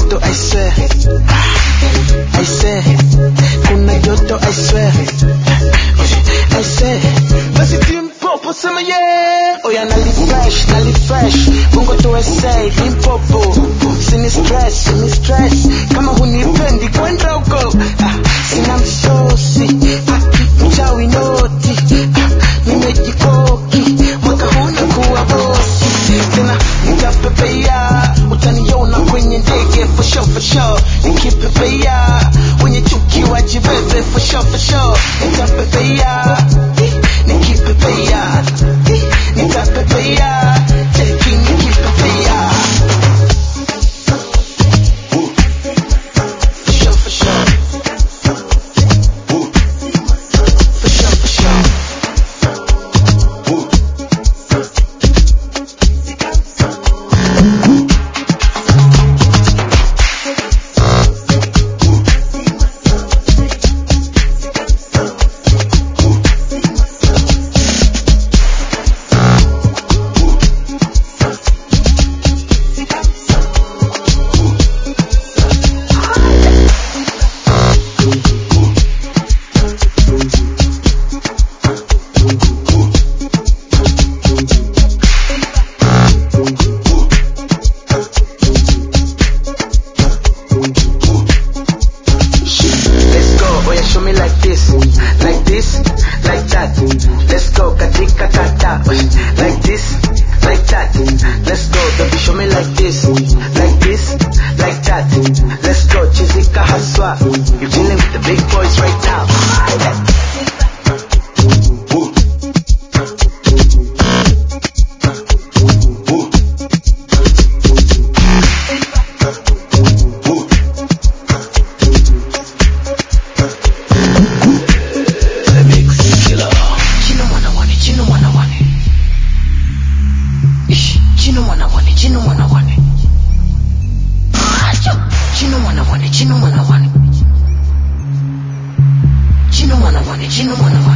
joto I swear, I say kuna joto I swear, I say basi team popo sema yeah. Oya nali fresh bongo to SA team popo sini stress kama hunipendi kwenda huko. Sina msosi mchawi noti nimejikoki mwaka huu nakuwa bosi tena nitapepea utaniona kwenye ndege for sure nikipepea wenye chuki wajibebe for sure nitapepea nikipepea nitapepea cheki nikipepea for sure you're dealing with the big boys right now. You know wanna